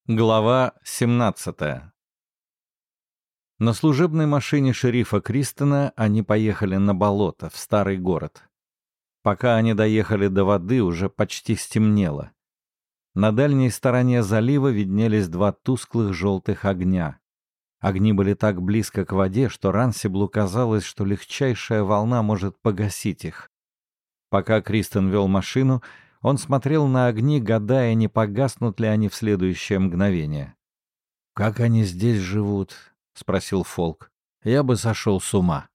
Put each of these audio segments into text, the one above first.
Глава 17. На служебной машине шерифа Кристона они поехали на болото, в старый город. Пока они доехали до воды, уже почти стемнело. На дальней стороне залива виднелись два тусклых желтых огня. Огни были так близко к воде, что Рансиблу казалось, что легчайшая волна может погасить их. Пока Кристон вел машину, он смотрел на огни, гадая, не погаснут ли они в следующее мгновение. «Как они здесь живут?» — спросил Фолк. «Я бы сошел с ума.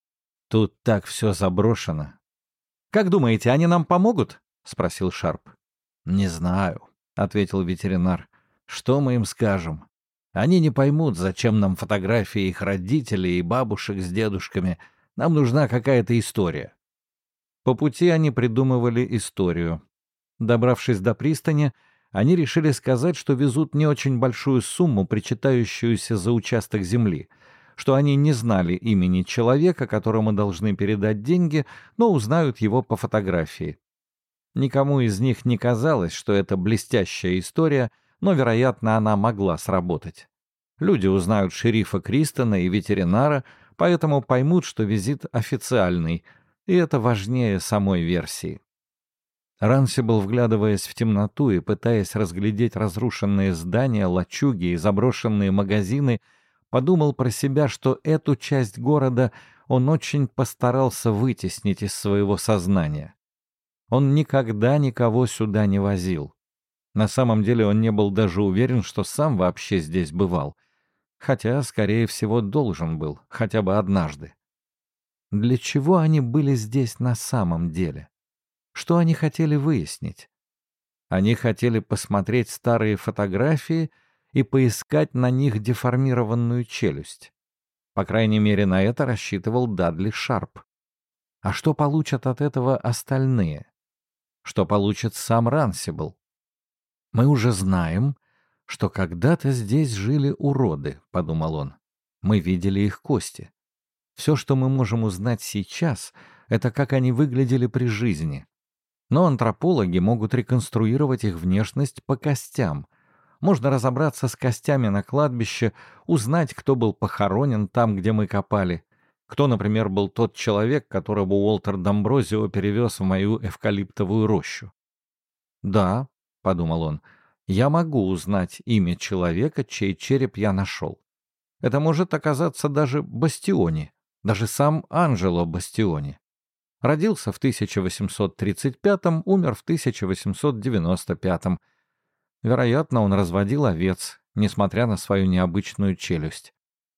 Тут так все заброшено». «Как думаете, они нам помогут?» — спросил Шарп. «Не знаю», — ответил ветеринар. «Что мы им скажем? Они не поймут, зачем нам фотографии их родителей и бабушек с дедушками. Нам нужна какая-то история». По пути они придумывали историю. Добравшись до пристани, они решили сказать, что везут не очень большую сумму, причитающуюся за участок земли, что они не знали имени человека, которому должны передать деньги, но узнают его по фотографии. Никому из них не казалось, что это блестящая история, но, вероятно, она могла сработать. Люди узнают шерифа Кристона и ветеринара, поэтому поймут, что визит официальный, и это важнее самой версии. Рансибл, вглядываясь в темноту и пытаясь разглядеть разрушенные здания, лачуги и заброшенные магазины, подумал про себя, что эту часть города он очень постарался вытеснить из своего сознания. Он никогда никого сюда не возил. На самом деле он не был даже уверен, что сам вообще здесь бывал, хотя, скорее всего, должен был, хотя бы однажды. Для чего они были здесь на самом деле? Что они хотели выяснить? Они хотели посмотреть старые фотографии и поискать на них деформированную челюсть. По крайней мере, на это рассчитывал Дадли Шарп. А что получат от этого остальные? Что получит сам Рансибл? «Мы уже знаем, что когда-то здесь жили уроды», — подумал он. «Мы видели их кости. Все, что мы можем узнать сейчас, это как они выглядели при жизни. Но антропологи могут реконструировать их внешность по костям. Можно разобраться с костями на кладбище, узнать, кто был похоронен там, где мы копали. Кто, например, был тот человек, которого Уолтер Домброзио перевез в мою эвкалиптовую рощу. «Да», — подумал он, — «я могу узнать имя человека, чей череп я нашел. Это может оказаться даже Бастиони, даже сам Анджело Бастиони. Родился в 1835-м, умер в 1895-м. Вероятно, он разводил овец, несмотря на свою необычную челюсть.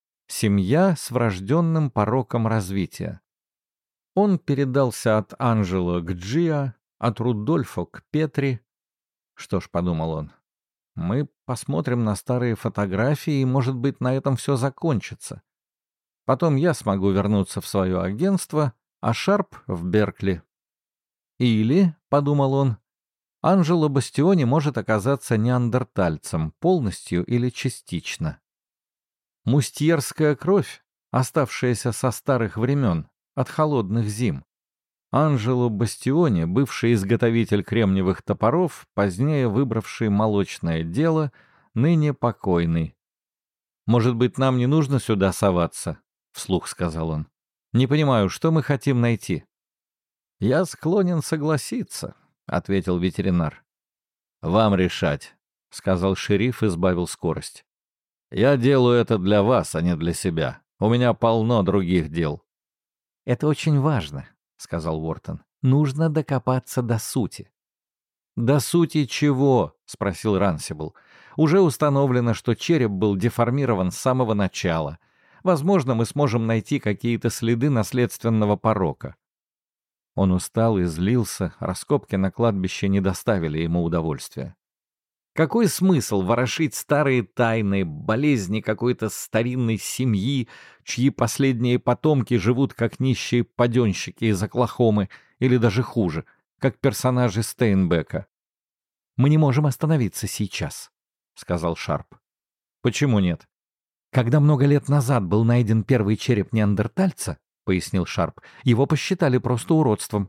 Семья с врожденным пороком развития. Он передался от Анджело к Джиа, от Рудольфо к Петри. Что ж, подумал он, мы посмотрим на старые фотографии, и, может быть, на этом все закончится. Потом я смогу вернуться в свое агентство, а Шарп в Беркли. Или, — подумал он, — Анджело Бастиони может оказаться неандертальцем, полностью или частично. Мустьерская кровь, оставшаяся со старых времен, от холодных зим. Анджело Бастиони, бывший изготовитель кремниевых топоров, позднее выбравший молочное дело, ныне покойный. «Может быть, нам не нужно сюда соваться?» — вслух сказал он. «Не понимаю, что мы хотим найти?» «Я склонен согласиться», — ответил ветеринар. «Вам решать», — сказал шериф и сбавил скорость. «Я делаю это для вас, а не для себя. У меня полно других дел». «Это очень важно», — сказал Уортон. «Нужно докопаться до сути». «До сути чего?» — спросил Рансибл. «Уже установлено, что череп был деформирован с самого начала. Возможно, мы сможем найти какие-то следы наследственного порока». Он устал и злился, раскопки на кладбище не доставили ему удовольствия. Какой смысл ворошить старые тайны, болезни какой-то старинной семьи, чьи последние потомки живут как нищие паденщики из Оклахомы, или даже хуже, как персонажи Стейнбека? «Мы не можем остановиться сейчас», — сказал Шарп. «Почему нет?» «Когда много лет назад был найден первый череп неандертальца, — пояснил Шарп, — его посчитали просто уродством».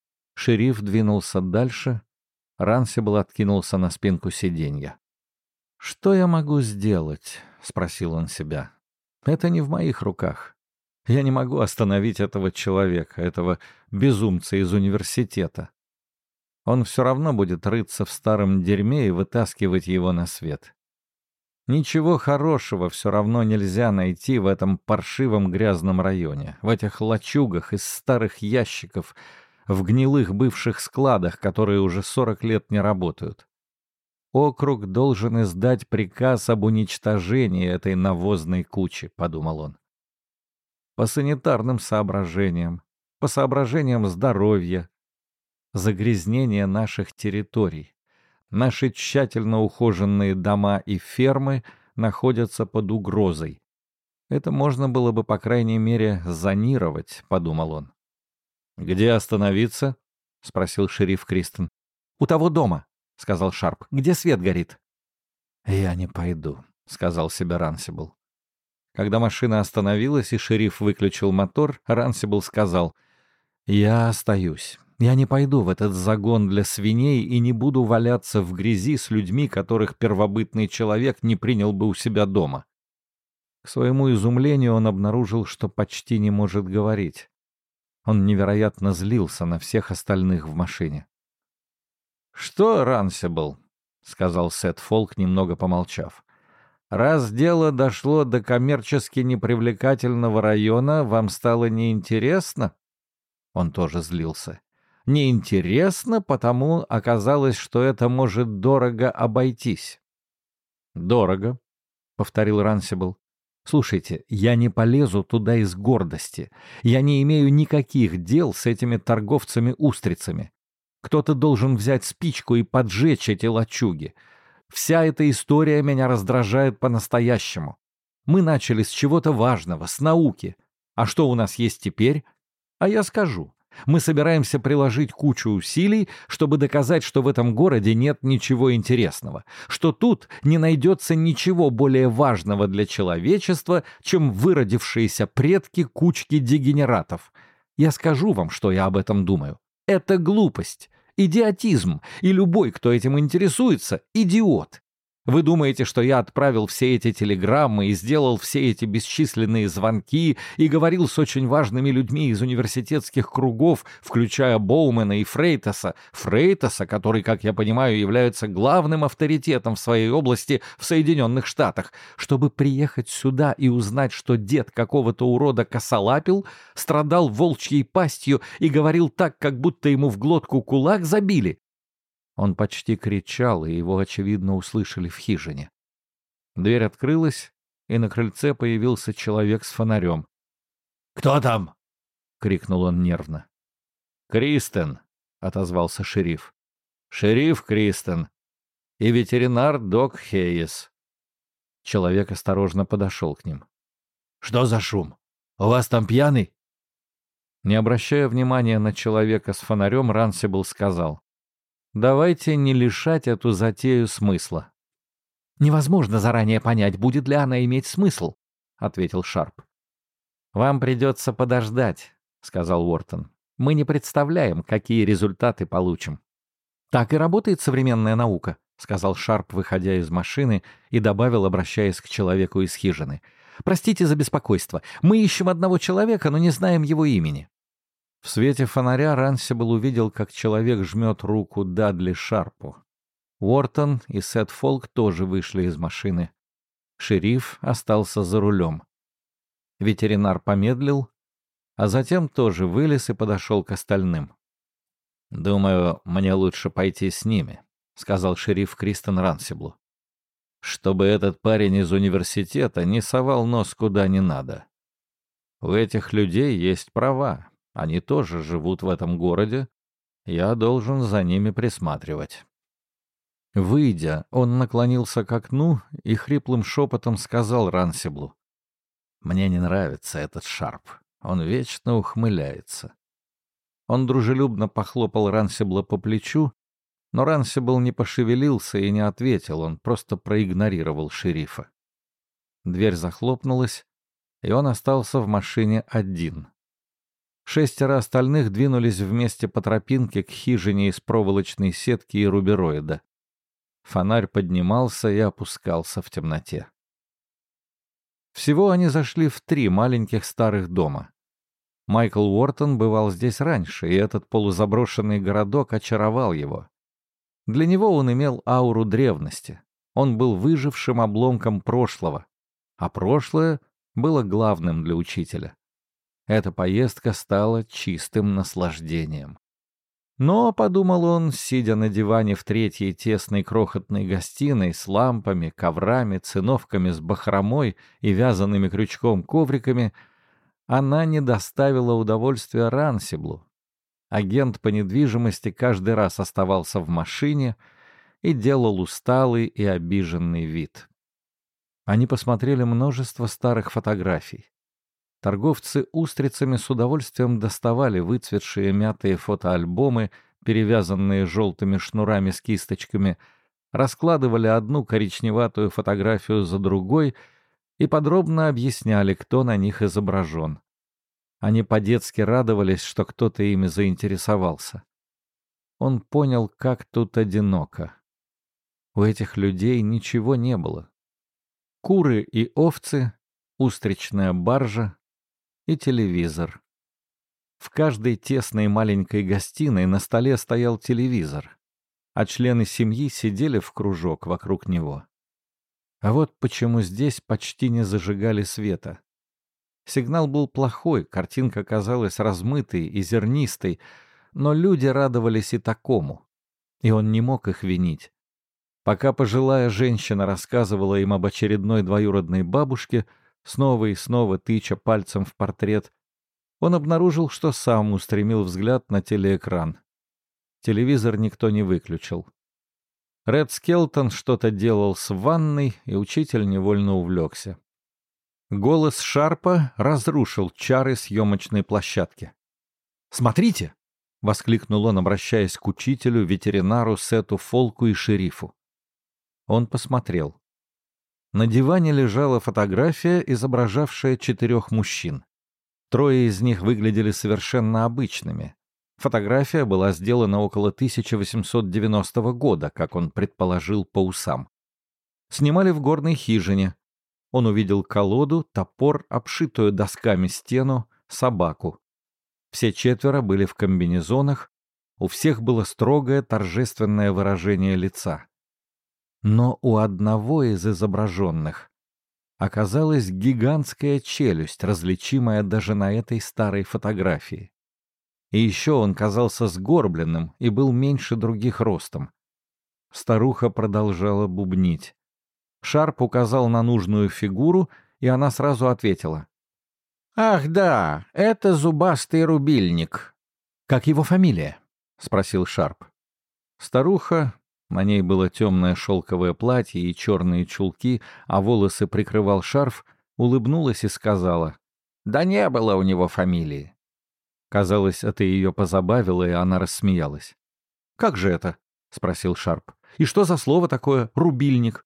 Шериф двинулся дальше, Рансибл откинулся на спинку сиденья. «Что я могу сделать?» — спросил он себя. «Это не в моих руках. Я не могу остановить этого человека, этого безумца из университета. Он все равно будет рыться в старом дерьме и вытаскивать его на свет. Ничего хорошего все равно нельзя найти в этом паршивом грязном районе, в этих лачугах из старых ящиков, в гнилых бывших складах, которые уже 40 лет не работают. Округ должен издать приказ об уничтожении этой навозной кучи», — подумал он. «По санитарным соображениям, по соображениям здоровья, загрязнение наших территорий. Наши тщательно ухоженные дома и фермы находятся под угрозой. Это можно было бы, по крайней мере, зонировать», — подумал он. «Где остановиться?» — спросил шериф Кристен. «У того дома», — сказал Шарп, — «где свет горит». «Я не пойду», — сказал себе Рансибл. Когда машина остановилась и шериф выключил мотор, Рансибл сказал: «Я остаюсь. Я не пойду в этот загон для свиней и не буду валяться в грязи с людьми, которых первобытный человек не принял бы у себя дома». К своему изумлению он обнаружил, что почти не может говорить. Он невероятно злился на всех остальных в машине. «Что, Рансибл?» — сказал Сет Фолк, немного помолчав. «Раз дело дошло до коммерчески непривлекательного района, вам стало неинтересно?» Он тоже злился. «Неинтересно, потому оказалось, что это может дорого обойтись». «Дорого», — повторил Рансибл. «Слушайте, я не полезу туда из гордости. Я не имею никаких дел с этими торговцами-устрицами. Кто-то должен взять спичку и поджечь эти лачуги. Вся эта история меня раздражает по-настоящему. Мы начали с чего-то важного, с науки. А что у нас есть теперь? А я скажу. Мы собираемся приложить кучу усилий, чтобы доказать, что в этом городе нет ничего интересного, что тут не найдется ничего более важного для человечества, чем выродившиеся предки кучки дегенератов. Я скажу вам, что я об этом думаю. Это глупость, идиотизм, и любой, кто этим интересуется, идиот. Вы думаете, что я отправил все эти телеграммы и сделал все эти бесчисленные звонки и говорил с очень важными людьми из университетских кругов, включая Боумена и Фрейтаса, который, как я понимаю, является главным авторитетом в своей области в Соединенных Штатах, чтобы приехать сюда и узнать, что дед какого-то урода косолапил, страдал волчьей пастью и говорил так, как будто ему в глотку кулак забили?» Он почти кричал, и его, очевидно, услышали в хижине. Дверь открылась, и на крыльце появился человек с фонарем. «Кто там?» — крикнул он нервно. «Кристен», — отозвался шериф. «Шериф Кристен и ветеринар Док Хейес». Человек осторожно подошел к ним. «Что за шум? У вас там пьяный?» Не обращая внимания на человека с фонарем, Рансибл сказал: «Давайте не лишать эту затею смысла». «Невозможно заранее понять, будет ли она иметь смысл», — ответил Шарп. «Вам придется подождать», — сказал Уортон. «Мы не представляем, какие результаты получим». «Так и работает современная наука», — сказал Шарп, выходя из машины, и добавил, обращаясь к человеку из хижины. «Простите за беспокойство. Мы ищем одного человека, но не знаем его имени». В свете фонаря Рансибл увидел, как человек жмет руку Дадли Шарпу. Уортон и Сет Фолк тоже вышли из машины. Шериф остался за рулем. Ветеринар помедлил, а затем тоже вылез и подошел к остальным. «Думаю, мне лучше пойти с ними», — сказал шериф Кристен Рансиблу. «Чтобы этот парень из университета не совал нос куда не надо. У этих людей есть права. Они тоже живут в этом городе. Я должен за ними присматривать». Выйдя, он наклонился к окну и хриплым шепотом сказал Рансиблу: «Мне не нравится этот Шарп. Он вечно ухмыляется». Он дружелюбно похлопал Рансибла по плечу, но Рансибл не пошевелился и не ответил, он просто проигнорировал шерифа. Дверь захлопнулась, и он остался в машине один. 6 остальных двинулись вместе по тропинке к хижине из проволочной сетки и рубероида. Фонарь поднимался и опускался в темноте. Всего они зашли в 3 маленьких старых дома. Майкл Уортон бывал здесь раньше, и этот полузаброшенный городок очаровал его. Для него он имел ауру древности. Он был выжившим обломком прошлого, а прошлое было главным для учителя. Эта поездка стала чистым наслаждением. Но, подумал он, сидя на диване в 3-й тесной крохотной гостиной с лампами, коврами, циновками с бахромой и вязаными крючком ковриками, она не доставила удовольствия Рансиблу. Агент по недвижимости каждый раз оставался в машине и делал усталый и обиженный вид. Они посмотрели множество старых фотографий. Торговцы устрицами с удовольствием доставали выцветшие мятые фотоальбомы, перевязанные желтыми шнурами с кисточками, раскладывали одну коричневатую фотографию за другой и подробно объясняли, кто на них изображен. Они по-детски радовались, что кто-то ими заинтересовался. Он понял, как тут одиноко. У этих людей ничего не было. Куры и овцы, устричная баржа и телевизор. В каждой тесной маленькой гостиной на столе стоял телевизор, а члены семьи сидели в кружок вокруг него. А вот почему здесь почти не зажигали света. Сигнал был плохой, картинка казалась размытой и зернистой, но люди радовались и такому, и он не мог их винить. Пока пожилая женщина рассказывала им об очередной двоюродной бабушке, снова и снова тыча пальцем в портрет, он обнаружил, что сам устремил взгляд на телеэкран. Телевизор никто не выключил. Ред Скелтон что-то делал с ванной, и учитель невольно увлекся. Голос Шарпа разрушил чары съемочной площадки. «Смотрите!» — воскликнул он, обращаясь к учителю, ветеринару, Сету Фолку и шерифу. Он посмотрел. На диване лежала фотография, изображавшая 4 мужчин. 3 из них выглядели совершенно обычными. Фотография была сделана около 1890 года, как он предположил по усам. Снимали в горной хижине. Он увидел колоду, топор, обшитую досками стену, собаку. Все 4 были в комбинезонах, у всех было строгое торжественное выражение лица. Но у одного из изображенных оказалась гигантская челюсть, различимая даже на этой старой фотографии. И еще он казался сгорбленным и был меньше других ростом. Старуха продолжала бубнить. Шарп указал на нужную фигуру, и она сразу ответила. «Ах да, это зубастый рубильник». «Как его фамилия?» — спросил Шарп. Старуха, на ней было темное шелковое платье и черные чулки, а волосы прикрывал шарф, улыбнулась и сказала: «Да не было у него фамилии». Казалось, это ее позабавило, и она рассмеялась. «Как же это?» — спросил Шарп. «И что за слово такое «рубильник»?»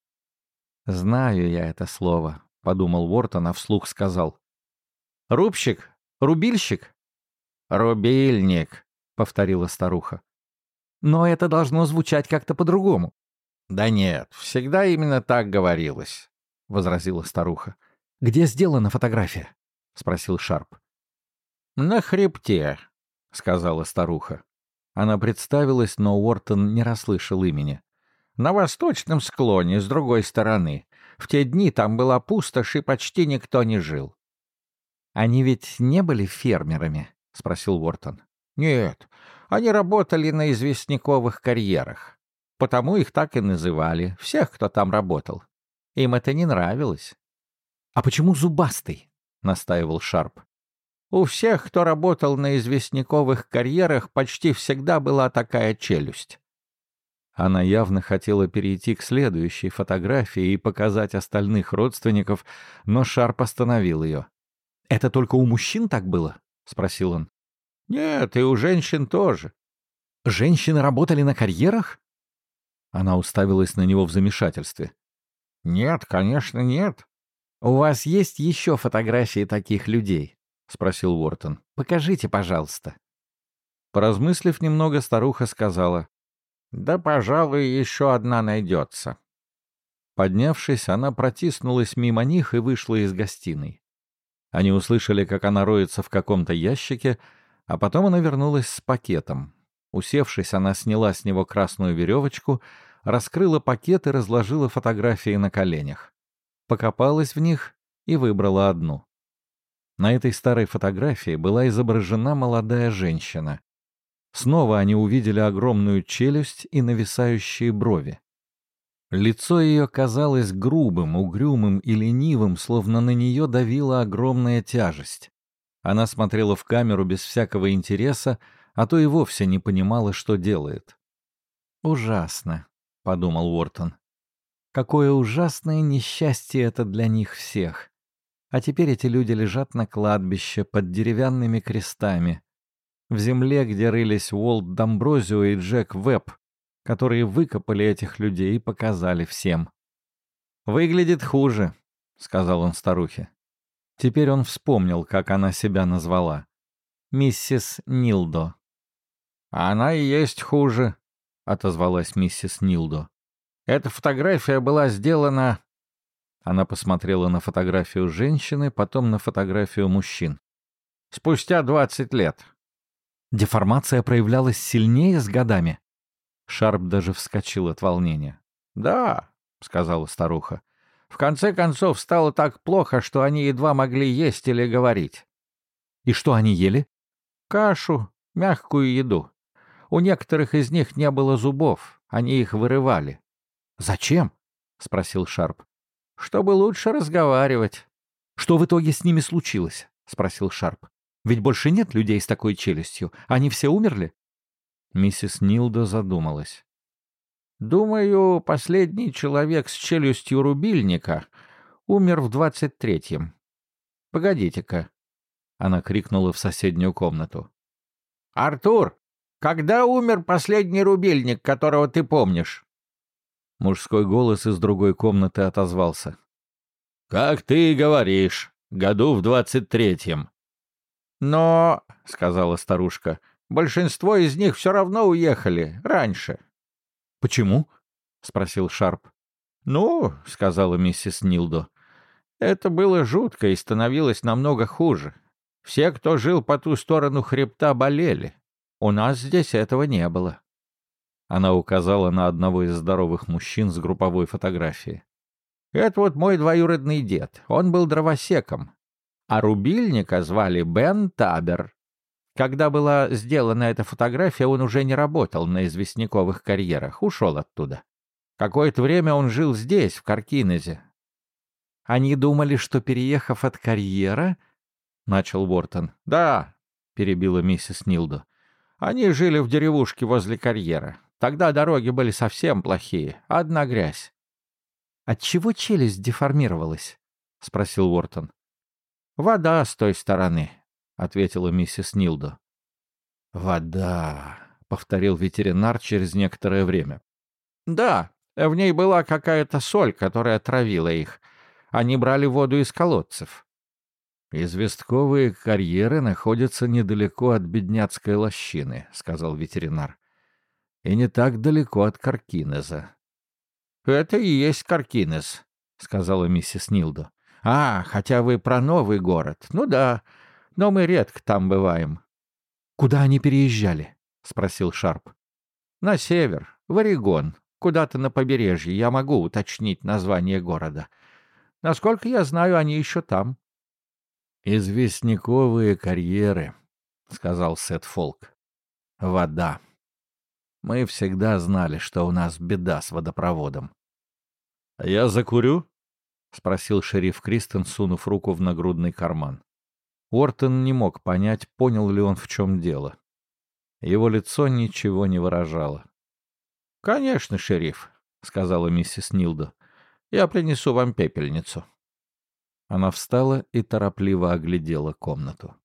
«Знаю я это слово», — подумал Уортон, а вслух сказал. «Рубщик? Рубильщик?» «Рубильник», — повторила старуха. «Но это должно звучать как-то по-другому». «Да нет, всегда именно так говорилось», — возразила старуха. «Где сделана фотография?» — спросил Шарп. «На хребте», — сказала старуха. Она представилась, но Уортон не расслышал имени. «На восточном склоне, с другой стороны. В те дни там была пустошь, и почти никто не жил». «Они ведь не были фермерами?» — спросил Уортон. «Нет, они работали на известняковых карьерах. Потому их так и называли, всех, кто там работал. Им это не нравилось». «А почему зубастый?» — настаивал Шарп. «У всех, кто работал на известняковых карьерах, почти всегда была такая челюсть». Она явно хотела перейти к следующей фотографии и показать остальных родственников, но Шарп остановил ее. «Это только у мужчин так было?» — спросил он. «Нет, и у женщин тоже». «Женщины работали на карьерах?» Она уставилась на него в замешательстве. «Нет, конечно, нет». «У вас есть еще фотографии таких людей?» — спросил Уортон. «Покажите, пожалуйста». Поразмыслив немного, старуха сказала. Да, пожалуй, еще одна найдется. Поднявшись, она протиснулась мимо них и вышла из гостиной. Они услышали, как она роется в каком-то ящике, а потом она вернулась с пакетом. Усевшись, она сняла с него красную веревочку, раскрыла пакет и разложила фотографии на коленях. Покопалась в них и выбрала одну. На этой старой фотографии была изображена молодая женщина. Снова они увидели огромную челюсть и нависающие брови. Лицо ее казалось грубым, угрюмым и ленивым, словно на нее давила огромная тяжесть. Она смотрела в камеру без всякого интереса, а то и вовсе не понимала, что делает. «Ужасно», — подумал Уортон. «Какое ужасное несчастье это для них всех. А теперь эти люди лежат на кладбище под деревянными крестами, в земле, где рылись Уолт Дамброзио и Джек Вебб, которые выкопали этих людей и показали всем. «Выглядит хуже», — сказал он старухе. Теперь он вспомнил, как она себя назвала. «Миссис Нилдо». «Она и есть хуже», — отозвалась миссис Нилдо. «Эта фотография была сделана...» Она посмотрела на фотографию женщины, потом на фотографию мужчин. «Спустя 20 лет». Деформация проявлялась сильнее с годами. Шарп даже вскочил от волнения. «Да», — сказала старуха. «В конце концов, стало так плохо, что они едва могли есть или говорить». «И что они ели?» «Кашу, мягкую еду. У некоторых из них не было зубов, они их вырывали». «Зачем?» — спросил Шарп. «Чтобы лучше разговаривать». «Что в итоге с ними случилось?» — спросил Шарп. «Ведь больше нет людей с такой челюстью. Они все умерли?» Миссис Нилдо задумалась. «Думаю, последний человек с челюстью рубильника умер в 23-м. Погодите-ка». Она крикнула в соседнюю комнату. «Артур, когда умер последний рубильник, которого ты помнишь?» Мужской голос из другой комнаты отозвался. «Как ты и говоришь, году в 23-м». «Но, — сказала старушка, — большинство из них все равно уехали раньше». «Почему?» — спросил Шарп. «Ну, — сказала миссис Нилдо, — это было жутко и становилось намного хуже. Все, кто жил по ту сторону хребта, болели. У нас здесь этого не было». Она указала на одного из здоровых мужчин с групповой фотографии. «Это вот мой двоюродный дед. Он был дровосеком. А рубильника звали Бен Табер. Когда была сделана эта фотография, он уже не работал на известняковых карьерах, ушел оттуда. Какое-то время он жил здесь, в Каркинезе». «Они думали, что, переехав от карьера...» — начал Уортон. «Да», — перебила миссис Нилдо. «Они жили в деревушке возле карьера. Тогда дороги были совсем плохие, одна грязь». «Отчего челюсть деформировалась?» — спросил Уортон. «Вода с той стороны», — ответила миссис Нилдо. «Вода», — повторил ветеринар через некоторое время. «Да, в ней была какая-то соль, которая отравила их. Они брали воду из колодцев». «Известковые карьеры находятся недалеко от Бедняцкой лощины», — сказал ветеринар. «И не так далеко от Каркинеза». «Это и есть Каркинез», — сказала миссис Нилдо. «А, хотя вы про новый город. Ну да, но мы редко там бываем». «Куда они переезжали?» — спросил Шарп. «На север, в Орегон, куда-то на побережье. Я могу уточнить название города. Насколько я знаю, они еще там». «Известняковые карьеры», — сказал Сет Фолк. «Вода. Мы всегда знали, что у нас беда с водопроводом». «Я закурю?» — спросил шериф Кристен, сунув руку в нагрудный карман. Уортон не мог понять, понял ли он, в чем дело. Его лицо ничего не выражало. «Конечно, шериф», — сказала миссис Нилдо. «Я принесу вам пепельницу». Она встала и торопливо оглядела комнату.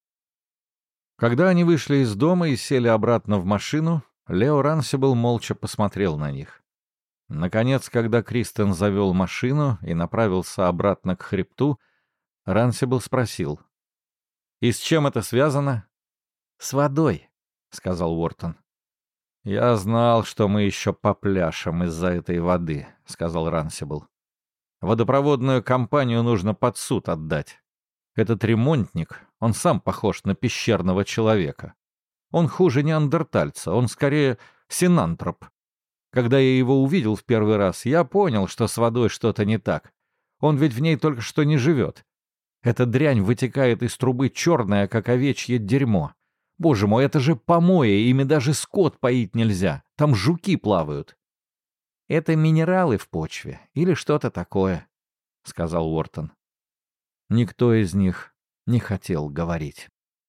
Когда они вышли из дома и сели обратно в машину, Лео Рансибл молча посмотрел на них. Наконец, когда Кристен завел машину и направился обратно к хребту, Рансибл спросил. «И с чем это связано?» «С водой», — сказал Уортон. «Я знал, что мы еще попляшем из-за этой воды», — сказал Рансибл. «Водопроводную компанию нужно под суд отдать. Этот ремонтник, он сам похож на пещерного человека. Он хуже неандертальца, он скорее синантроп. Когда я его увидел в первый раз, я понял, что с водой что-то не так. Он ведь в ней только что не живет. Эта дрянь вытекает из трубы черная, как овечье дерьмо. Боже мой, это же помои, ими даже скот поить нельзя. Там жуки плавают». «Это минералы в почве или что-то такое», — сказал Уортон. Никто из них не хотел говорить.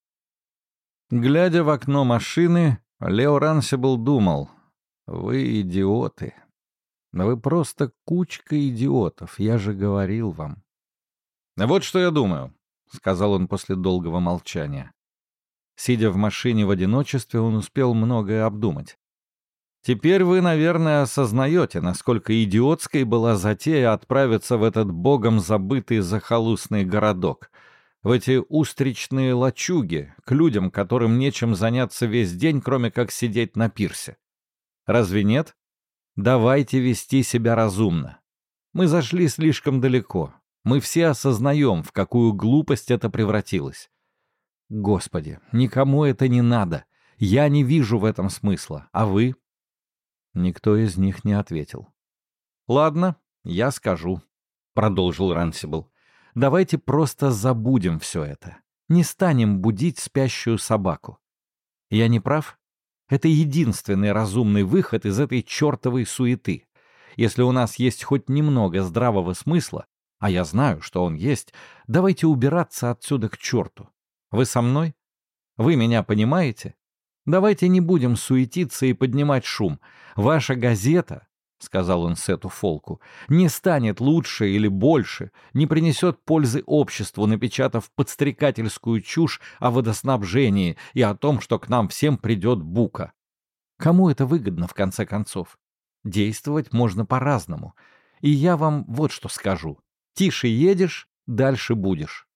Глядя в окно машины, Лео Рансибл думал: «Вы идиоты. Вы просто кучка идиотов, я же говорил вам». «Вот что я думаю», — сказал он после долгого молчания. Сидя в машине в одиночестве, он успел многое обдумать. «Теперь вы, наверное, осознаете, насколько идиотской была затея отправиться в этот богом забытый захолустный городок, в эти устричные лачуги, к людям, которым нечем заняться весь день, кроме как сидеть на пирсе. Разве нет? Давайте вести себя разумно. Мы зашли слишком далеко. Мы все осознаем, в какую глупость это превратилось. Господи, никому это не надо. Я не вижу в этом смысла. А вы?» Никто из них не ответил. «Ладно, я скажу», — продолжил Рансибл. «Давайте просто забудем все это. Не станем будить спящую собаку. Я не прав? Это единственный разумный выход из этой чертовой суеты. Если у нас есть хоть немного здравого смысла, а я знаю, что он есть, давайте убираться отсюда к черту. Вы со мной? Вы меня понимаете? Давайте не будем суетиться и поднимать шум. Ваша газета, — сказал он Сету Фолку, — не станет лучше или больше, не принесет пользы обществу, напечатав подстрекательскую чушь о водоснабжении и о том, что к нам всем придет бука. Кому это выгодно, в конце концов? Действовать можно по-разному. И я вам вот что скажу. Тише едешь, дальше будешь».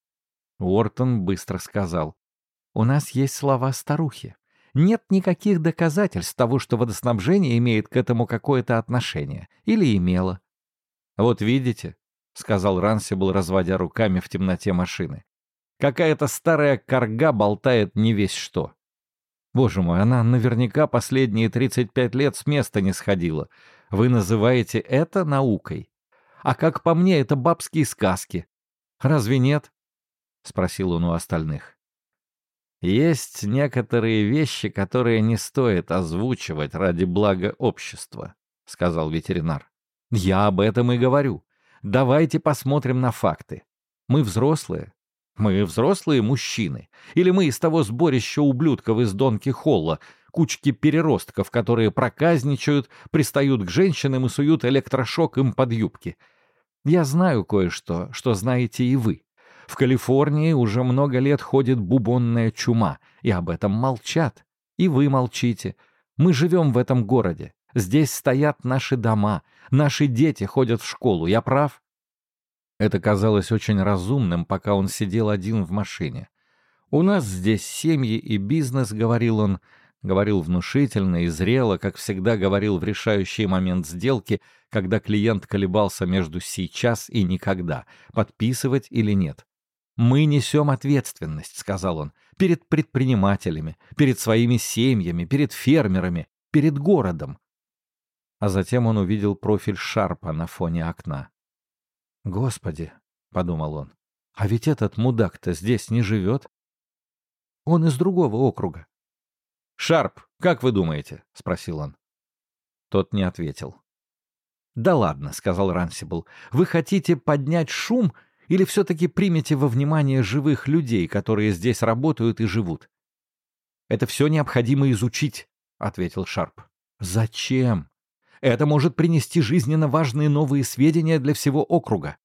Уортон быстро сказал: «У нас есть слова старухи. Нет никаких доказательств того, что водоснабжение имеет к этому какое-то отношение. Или имело». «Вот видите», — сказал Рансибл, разводя руками в темноте машины, «какая-то старая карга болтает не весь что. Боже мой, она наверняка последние 35 лет с места не сходила. Вы называете это наукой? А как по мне, это бабские сказки. Разве нет?» — спросил он у остальных. «Есть некоторые вещи, которые не стоит озвучивать ради блага общества», — сказал ветеринар. «Я об этом и говорю. Давайте посмотрим на факты. Мы взрослые. Мы взрослые мужчины. Или мы из того сборища ублюдков из Дон Кихолла, кучки переростков, которые проказничают, пристают к женщинам и суют электрошок им под юбки. Я знаю кое-что, что знаете и вы. В Калифорнии уже много лет ходит бубонная чума, и об этом молчат. И вы молчите. Мы живем в этом городе. Здесь стоят наши дома. Наши дети ходят в школу. Я прав?» Это казалось очень разумным, пока он сидел один в машине. «У нас здесь семьи и бизнес», — говорил он. Говорил внушительно и зрело, как всегда говорил в решающий момент сделки, когда клиент колебался между сейчас и никогда, подписывать или нет. «Мы несем ответственность», — сказал он, — «перед предпринимателями, перед своими семьями, перед фермерами, перед городом». А затем он увидел профиль Шарпа на фоне окна. «Господи», — подумал он, — «а ведь этот мудак-то здесь не живет. Он из другого округа». «Шарп, как вы думаете?» — спросил он. Тот не ответил. «Да ладно», — сказал Рансибл, — «вы хотите поднять шум или все-таки примете во внимание живых людей, которые здесь работают и живут?» «Это все необходимо изучить», — ответил Шарп. «Зачем? Это может принести жизненно важные новые сведения для всего округа».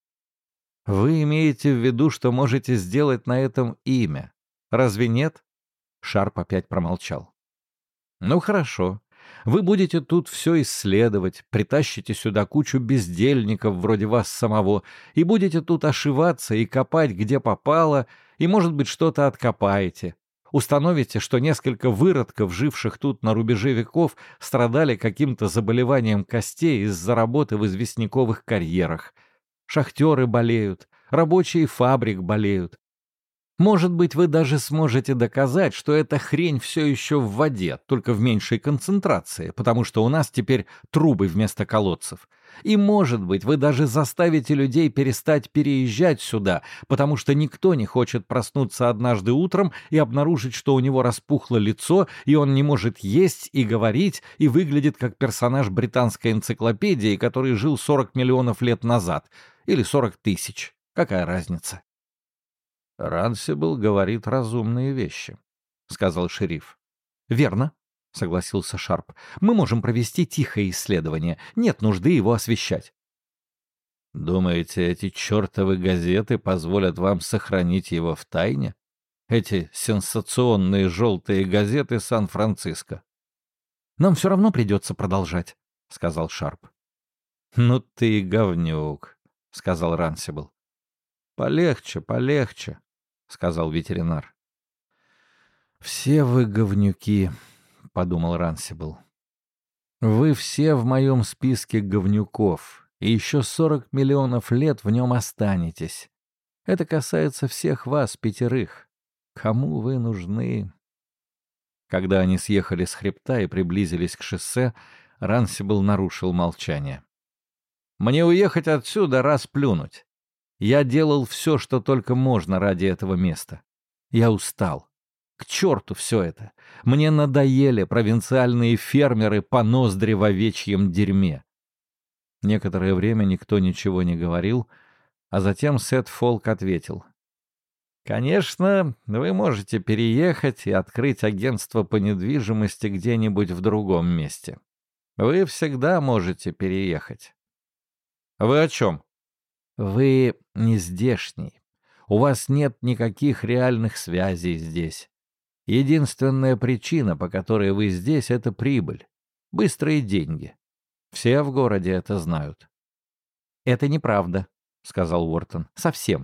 «Вы имеете в виду, что можете сделать на этом имя? Разве нет?» Шарп опять промолчал. «Ну хорошо. Вы будете тут все исследовать, притащите сюда кучу бездельников вроде вас самого и будете тут ошиваться и копать где попало, и, может быть, что-то откопаете. Установите, что несколько выродков, живших тут на рубеже веков, страдали каким-то заболеванием костей из-за работы в известняковых карьерах. Шахтеры болеют, рабочие фабрик болеют. Может быть, вы даже сможете доказать, что эта хрень все еще в воде, только в меньшей концентрации, потому что у нас теперь трубы вместо колодцев. И, может быть, вы даже заставите людей перестать переезжать сюда, потому что никто не хочет проснуться однажды утром и обнаружить, что у него распухло лицо, и он не может есть и говорить, и выглядит как персонаж британской энциклопедии, который жил 40 миллионов лет назад. Или 40 тысяч. Какая разница? «Рансибл говорит разумные вещи», — сказал шериф. «Верно», — согласился Шарп. «Мы можем провести тихое исследование. Нет нужды его освещать». «Думаете, эти чертовы газеты позволят вам сохранить его в тайне? Эти сенсационные желтые газеты Сан-Франциско?» «Нам все равно придется продолжать», — сказал Шарп. «Ну ты говнюк», — сказал Рансибл. «Полегче, полегче», — сказал ветеринар. «Все вы говнюки», — подумал Рансибл. «Вы все в моем списке говнюков, и еще 40 миллионов лет в нем останетесь. Это касается всех вас, 5. Кому вы нужны?» Когда они съехали с хребта и приблизились к шоссе, Рансибл нарушил молчание. «Мне уехать отсюда, раз плюнуть. Я делал все, что только можно ради этого места. Я устал. К черту все это. Мне надоели провинциальные фермеры по ноздри в овечьем дерьме». Некоторое время никто ничего не говорил, а затем Сет Фолк ответил. «Конечно, вы можете переехать и открыть агентство по недвижимости где-нибудь в другом месте. Вы всегда можете переехать». «Вы о чем?» «Вы не здешний. У вас нет никаких реальных связей здесь. Единственная причина, по которой вы здесь, — это прибыль. Быстрые деньги. Все в городе это знают». «Это неправда», — сказал Уортон. «Совсем».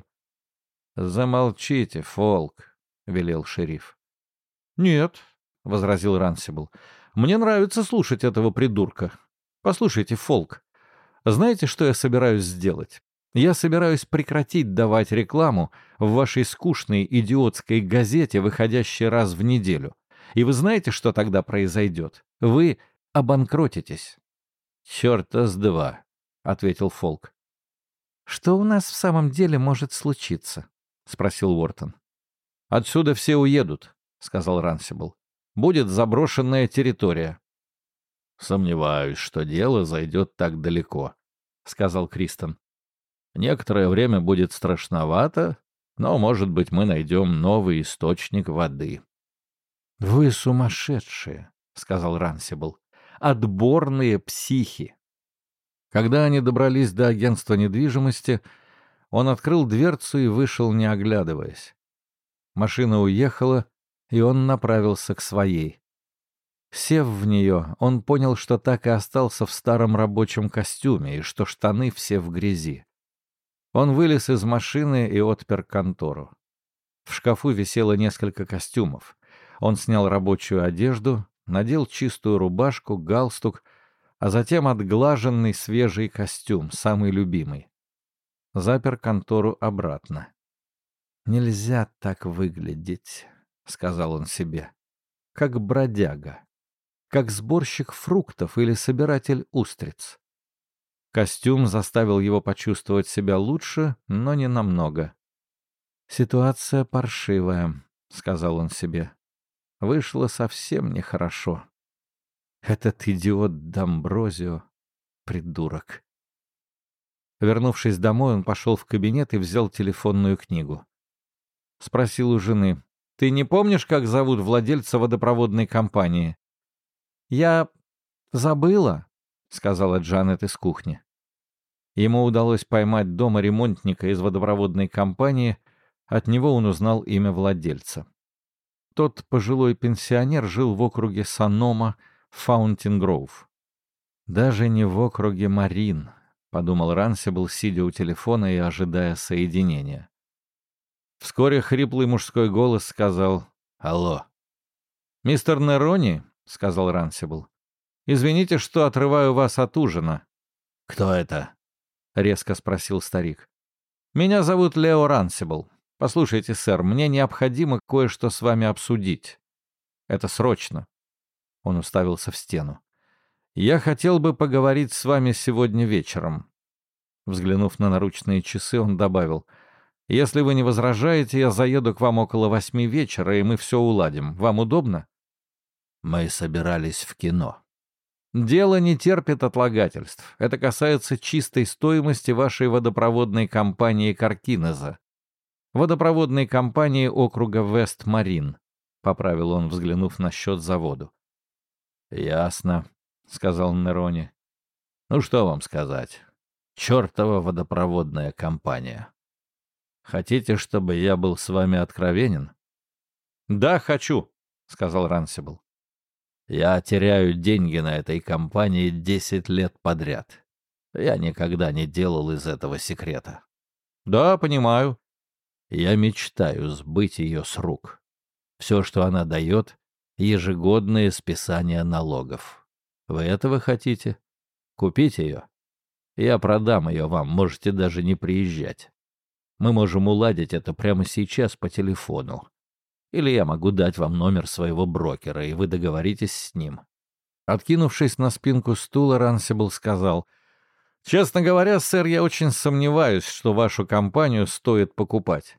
«Замолчите, Фолк», — велел шериф. «Нет», — возразил Рансибл. «Мне нравится слушать этого придурка. Послушайте, Фолк, знаете, что я собираюсь сделать? Я собираюсь прекратить давать рекламу в вашей скучной идиотской газете, выходящей раз в неделю. И вы знаете, что тогда произойдет? Вы обанкротитесь». «Черта с два», — ответил Фолк. «Что у нас в самом деле может случиться?» — спросил Уортон. «Отсюда все уедут», — сказал Рансибл. «Будет заброшенная территория». «Сомневаюсь, что дело зайдет так далеко», — сказал Кристен. «Некоторое время будет страшновато, но, может быть, мы найдем новый источник воды». «Вы сумасшедшие», — сказал Рансибл. «Отборные психи». Когда они добрались до агентства недвижимости, он открыл дверцу и вышел, не оглядываясь. Машина уехала, и он направился к своей. Сев в нее, он понял, что так и остался в старом рабочем костюме и что штаны все в грязи. Он вылез из машины и отпер контору. В шкафу висело несколько костюмов. Он снял рабочую одежду, надел чистую рубашку, галстук, а затем отглаженный свежий костюм, самый любимый. Запер контору обратно. «Нельзя так выглядеть», — сказал он себе, — «как бродяга, как сборщик фруктов или собиратель устриц». Костюм заставил его почувствовать себя лучше, но не намного. «Ситуация паршивая», — сказал он себе. «Вышло совсем нехорошо. Этот идиот Дамброзио — придурок». Вернувшись домой, он пошел в кабинет и взял телефонную книгу. Спросил у жены: «Ты не помнишь, как зовут владельца водопроводной компании?» «Я забыла», — сказала Джанет из кухни. Ему удалось поймать дома ремонтника из водопроводной компании, от него он узнал имя владельца. Тот пожилой пенсионер жил в округе Санома, Фаунтин-Гроув. «Даже не в округе Марин», — подумал Рансибл, сидя у телефона и ожидая соединения. Вскоре хриплый мужской голос сказал: Алло. «Мистер Нерони», — сказал Рансибл, — «извините, что отрываю вас от ужина». Кто это? — резко спросил старик. «Меня зовут Лео Рансибл. Послушайте, сэр, мне необходимо кое-что с вами обсудить. Это срочно». Он уставился в стену. «Я хотел бы поговорить с вами сегодня вечером». Взглянув на наручные часы, он добавил: «Если вы не возражаете, я заеду к вам около 8 вечера, и мы все уладим. Вам удобно?» Мы собирались в кино. «Дело не терпит отлагательств. Это касается чистой стоимости вашей водопроводной компании Каркинеза. Водопроводной компании округа Вест-Марин», — поправил он, взглянув на счет за воду. «Ясно», — сказал Нерони. «Ну что вам сказать? Чёртова водопроводная компания. Хотите, чтобы я был с вами откровенен?» «Да, хочу», — сказал Рансибл. «Я теряю деньги на этой компании 10 лет подряд. Я никогда не делал из этого секрета. «Да, понимаю». Я мечтаю сбыть ее с рук. Все, что она дает — ежегодные списания налогов. Вы этого хотите? Купить ее? Я продам ее вам, можете даже не приезжать. Мы можем уладить это прямо сейчас по телефону. Или я могу дать вам номер своего брокера, и вы договоритесь с ним». Откинувшись на спинку стула, Рансибл сказал: «Честно говоря, сэр, я очень сомневаюсь, что вашу компанию стоит покупать».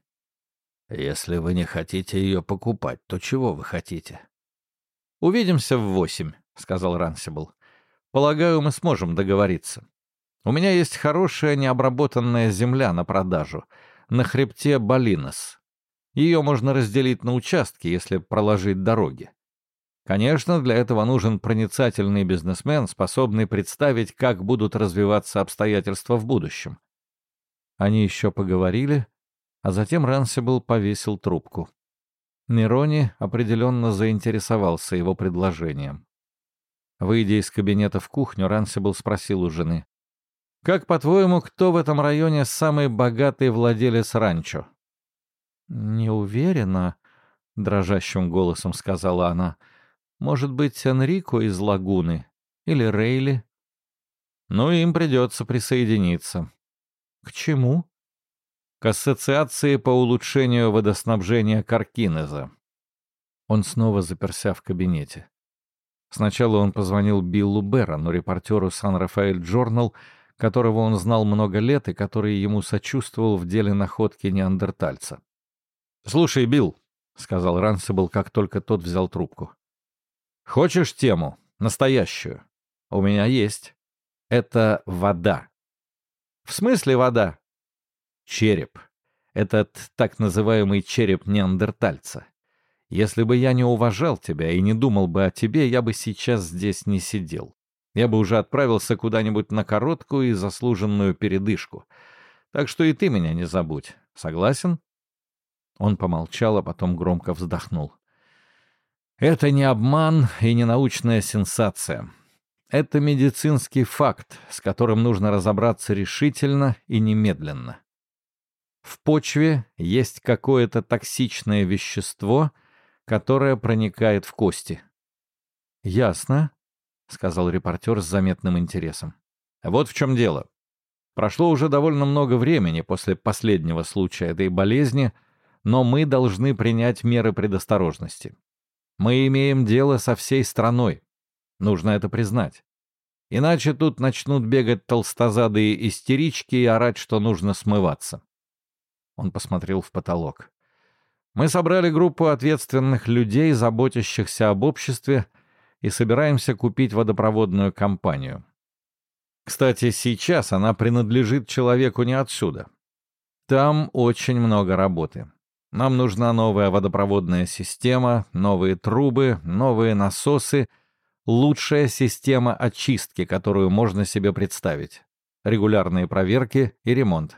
«Если вы не хотите ее покупать, то чего вы хотите?» «Увидимся в 8», — сказал Рансибл. «Полагаю, мы сможем договориться. У меня есть хорошая необработанная земля на продажу, на хребте Балинос. Ее можно разделить на участки, если проложить дороги. Конечно, для этого нужен проницательный бизнесмен, способный представить, как будут развиваться обстоятельства в будущем». Они еще поговорили, а затем Рансибл повесил трубку. Нерони определенно заинтересовался его предложением. Выйдя из кабинета в кухню, Рансибл спросил у жены: «Как, по-твоему, кто в этом районе самый богатый владелец ранчо?» «Не уверена», — дрожащим голосом сказала она. «Может быть, Энрико из Лагуны или Рейли?» «Ну, им придется присоединиться». «К чему?» «К ассоциации по улучшению водоснабжения Каркинеза». Он снова заперся в кабинете. Сначала он позвонил Биллу Беррону, репортеру Сан-Рафаэль Джорнал, которого он знал много лет и который ему сочувствовал в деле находки неандертальца. «Слушай, Билл», — сказал Рансибл, как только тот взял трубку. «Хочешь тему? Настоящую? У меня есть. Это вода». «В смысле вода?» «Череп. Этот так называемый череп неандертальца. Если бы я не уважал тебя и не думал бы о тебе, я бы сейчас здесь не сидел. Я бы уже отправился куда-нибудь на короткую и заслуженную передышку. Так что и ты меня не забудь. Согласен?» Он помолчал, а потом громко вздохнул. «Это не обман и не научная сенсация. Это медицинский факт, с которым нужно разобраться решительно и немедленно. В почве есть какое-то токсичное вещество, которое проникает в кости». «Ясно», — сказал репортер с заметным интересом. «Вот в чем дело. Прошло уже довольно много времени после последнего случая этой болезни, но мы должны принять меры предосторожности. Мы имеем дело со всей страной. Нужно это признать. Иначе тут начнут бегать толстозадые истерички и орать, что нужно смываться». Он посмотрел в потолок. «Мы собрали группу ответственных людей, заботящихся об обществе, и собираемся купить водопроводную компанию. Кстати, сейчас она принадлежит человеку не отсюда. Там очень много работы. Нам нужна новая водопроводная система, новые трубы, новые насосы, лучшая система очистки, которую можно себе представить, регулярные проверки и ремонт.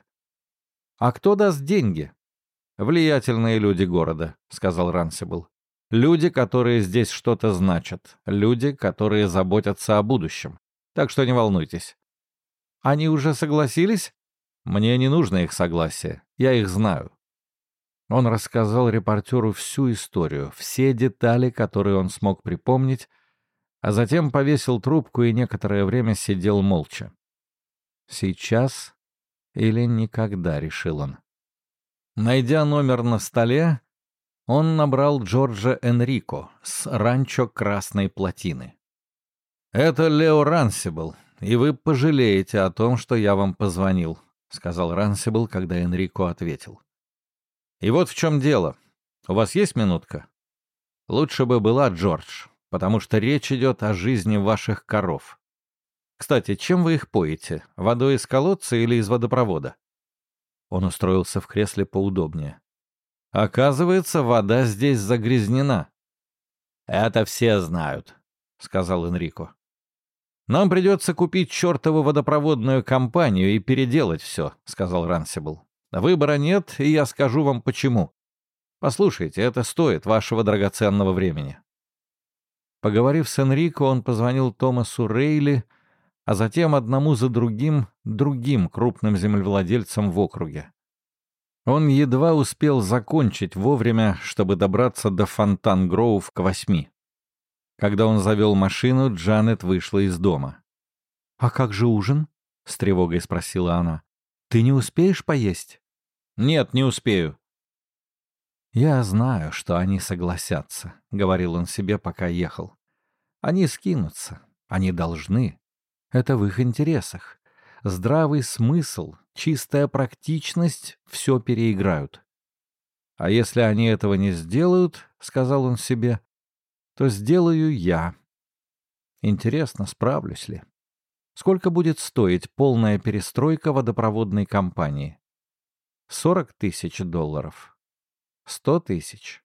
А кто даст деньги? Влиятельные люди города, сказал Рансибл. Люди, которые здесь что-то значат, люди, которые заботятся о будущем. Так что не волнуйтесь. Они уже согласились? Мне не нужно их согласие, я их знаю. Он рассказал репортеру всю историю, все детали, которые он смог припомнить, а затем повесил трубку и некоторое время сидел молча. «Сейчас или никогда», — решил он. Найдя номер на столе, он набрал Джорджа Энрико с ранчо Красной Плотины. «Это Лео Рансибл, и вы пожалеете о том, что я вам позвонил», — сказал Рансибл, когда Энрико ответил. «И вот в чем дело. У вас есть минутка? Лучше бы была, Джордж, потому что речь идет о жизни ваших коров. Кстати, чем вы их поете? Водой из колодца или из водопровода?» Он устроился в кресле поудобнее. «Оказывается, вода здесь загрязнена». «Это все знают», — сказал Энрико. «Нам придется купить чертову водопроводную компанию и переделать все», — сказал Рансибл. «Выбора нет, и я скажу вам почему. Послушайте, это стоит вашего драгоценного времени». Поговорив с Энрико, он позвонил Томасу Рейли, а затем одному за другим крупным землевладельцам в округе. Он едва успел закончить вовремя, чтобы добраться до Фонтан-Гроув к 8. Когда он завел машину, Джанет вышла из дома. «А как же ужин?» — с тревогой спросила она. «Ты не успеешь поесть?» «Нет, не успею». «Я знаю, что они согласятся», — говорил он себе, пока ехал. «Они скинутся. Они должны. Это в их интересах. Здравый смысл, чистая практичность все переиграют. А если они этого не сделают, — сказал он себе, — то сделаю я. Интересно, справлюсь ли? Сколько будет стоить полная перестройка водопроводной компании? $40 000. 100 000.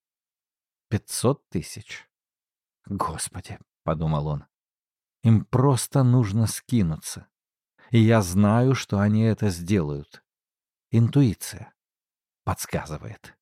500 000. Господи, — подумал он, — им просто нужно скинуться. И я знаю, что они это сделают. Интуиция подсказывает.